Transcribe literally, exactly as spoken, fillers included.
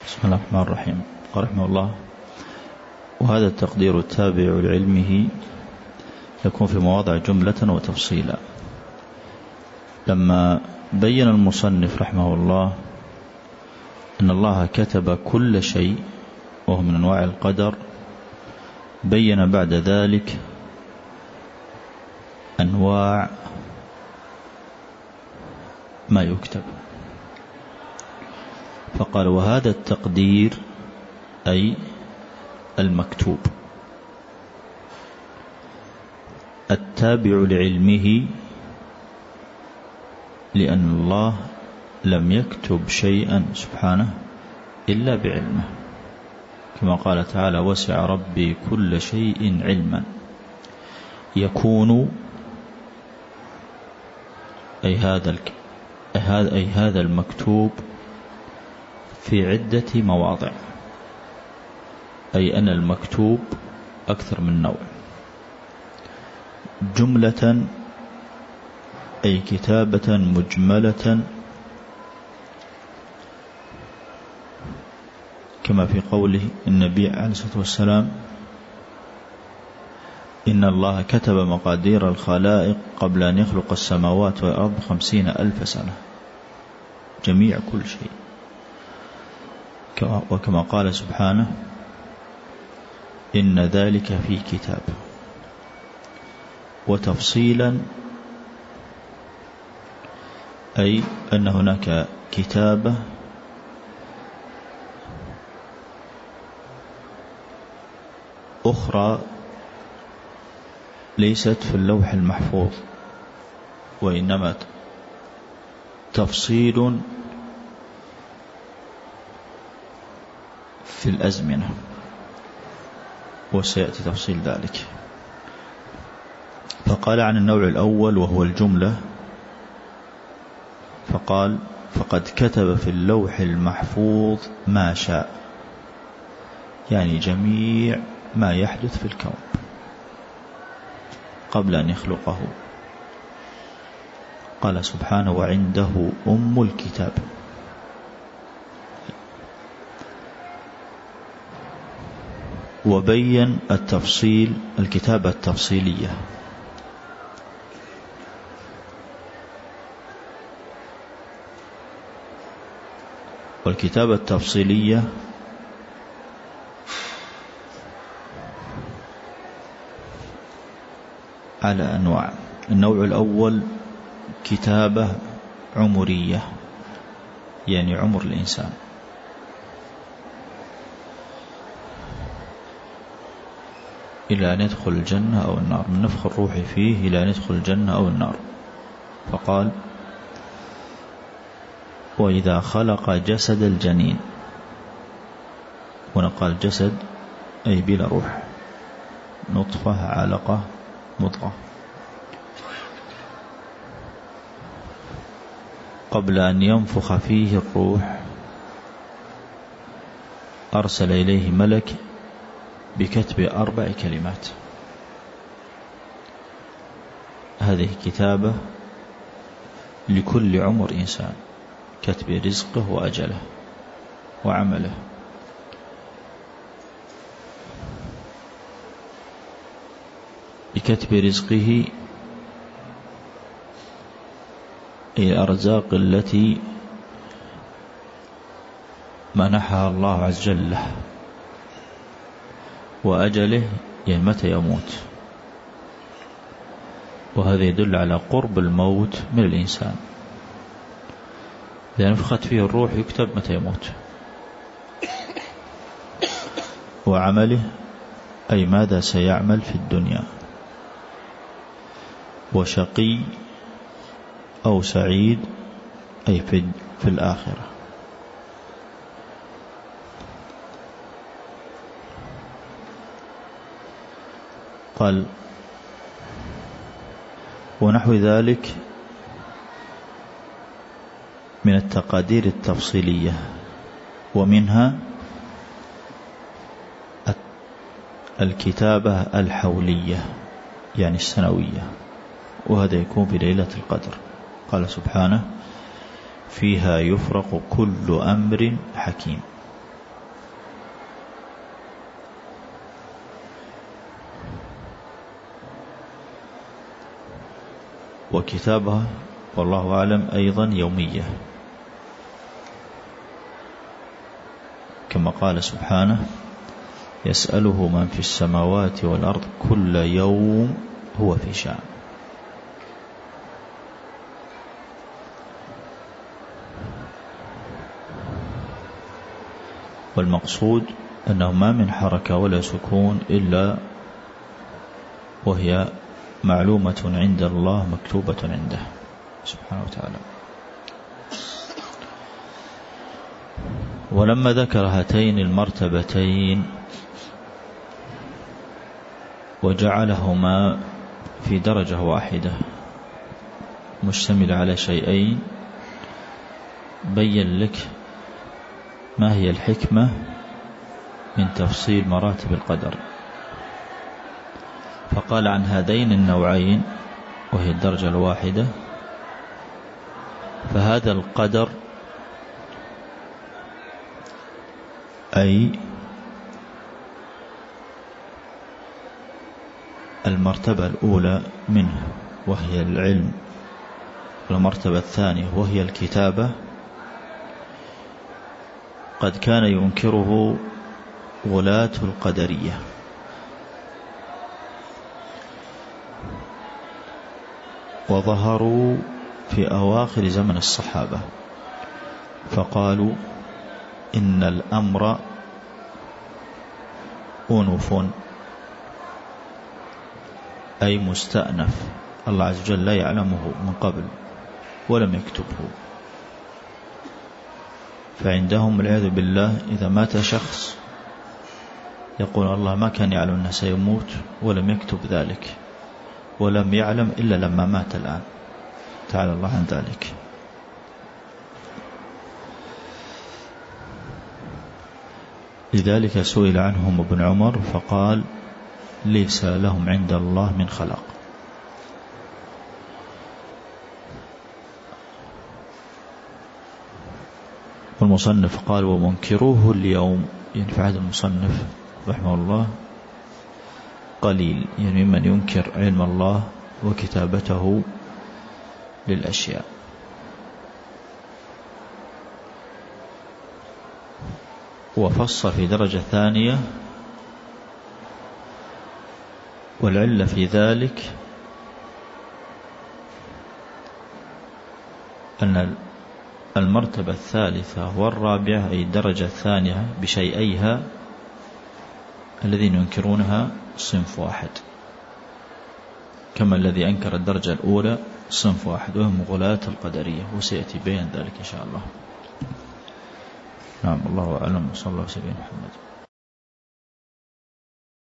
بسم الله الرحمن الرحيم. قال رحمه الله: وهذا التقدير التابع لعلمه يكون في مواضع جملة وتفصيلا. لما بين المصنف رحمه الله أن الله كتب كل شيء وهو من أنواع القدر، بين بعد ذلك أنواع ما يكتب، فقال: وهذا التقدير أي المكتوب التابع لعلمه، لأن الله لم يكتب شيئا سبحانه إلا بعلمه، كما قال تعالى: وسع ربي كل شيء علما. يكون أي هذا أي هذا المكتوب في عدة مواضع، أي أن المكتوب أكثر من نوع. جملة أي كتابة مجملة، كما في قوله النبي عليه الصلاة والسلام: إن الله كتب مقادير الخلائق قبل أن يخلق السماوات والأرض خمسين ألف سنة، جميع كل شيء. وكما قال سبحانه: إن ذلك في كتاب. وتفصيلا أي أن هناك كتابة أخرى ليست في اللوح المحفوظ، وإنما تفصيل في الأزمنة، وسيأتي تفصيل ذلك. فقال عن النوع الأول وهو الجملة، فقال: فقد كتب في اللوح المحفوظ ما شاء، يعني جميع ما يحدث في الكون قبل أن يخلقه. قال سبحانه: وعنده أم الكتاب. وبين التفصيل الكتابة التفصيلية، والكتابة التفصيلية على أنواع. النوع الأول كتابة عمرية، يعني عمر الإنسان، إلى أن يدخل الجنة أو النار، من نفخ الروح فيه إلى أن يدخل الجنة أو النار. فقال: وإذا خلق جسد الجنين. هنا قال جسد أي بلا روح، نطفة، علقة، مضغة. قبل أن ينفخ فيه الروح أرسل إليه ملك بكتب أربع كلمات. هذه كتابة لكل عمر إنسان، كتب رزقه وأجله وعمله. بكتب رزقه أي الأرزاق التي منحها الله عز وجل له، وأجله يعني متى يموت. وهذا يدل على قرب الموت من الإنسان، إذا نفخت فيه الروح يكتب متى يموت. وعمله أي ماذا سيعمل في الدنيا. وشقي أو سعيد أي في, في الآخرة. قال: ونحو ذلك من التقادير التفصيلية، ومنها الكتابة الحولية يعني السنوية، وهذا يكون في ليلة القدر. قال سبحانه: فيها يفرق كل أمر حكيم. وكتابة والله أعلم أيضا يومية، كما قال سبحانه يسأله من في السماوات والأرض كل يوم هو في شأن. والمقصود أنه ما من حركة ولا سكون إلا وهي معلومة عند الله مكتوبة عنده سبحانه وتعالى. ولما ذكر هاتين المرتبتين وجعلهما في درجة واحدة مشتمل على شيئين، بين لك ما هي الحكمة من تفصيل مراتب القدر. فقال عن هذين النوعين وهي الدرجة الواحدة، فهذا القدر أي المرتبة الأولى منه وهي العلم، والمرتبة الثانية وهي الكتابة، قد كان ينكره غلاة القدرية، وظهروا في أواخر زمن الصحابة فقالوا إن الأمر أنف، أي مستأنف، الله عز وجل لا يعلمه من قبل ولم يكتبه. فعندهم والعياذ بالله إذا مات شخص يقول الله ما كان يعلم أنه سيموت ولم يكتب ذلك، ولم يعلم إلا لما مات الآن، تعالى الله عن ذلك. لذلك سئل عنهم ابن عمر فقال ليس لهم عند الله من خلق. والمصنف قال ومنكروه اليوم، يعني في عهد المصنف رحمه الله قليل، يعني ممن ينكر علم الله وكتابته للأشياء. وفصل في درجة ثانية، والعلة في ذلك أن المرتبة الثالثة والرابعة أي الدرجة الثانية بشيئيها الذين ينكرونها صنف واحد، كما الذي أنكر الدرجة الأولى صنف واحد وهم غلاة القدرية، وسيأتي بيان ذلك إن شاء الله. نعم، الله أعلم، وصلى الله عليه وسلم محمد.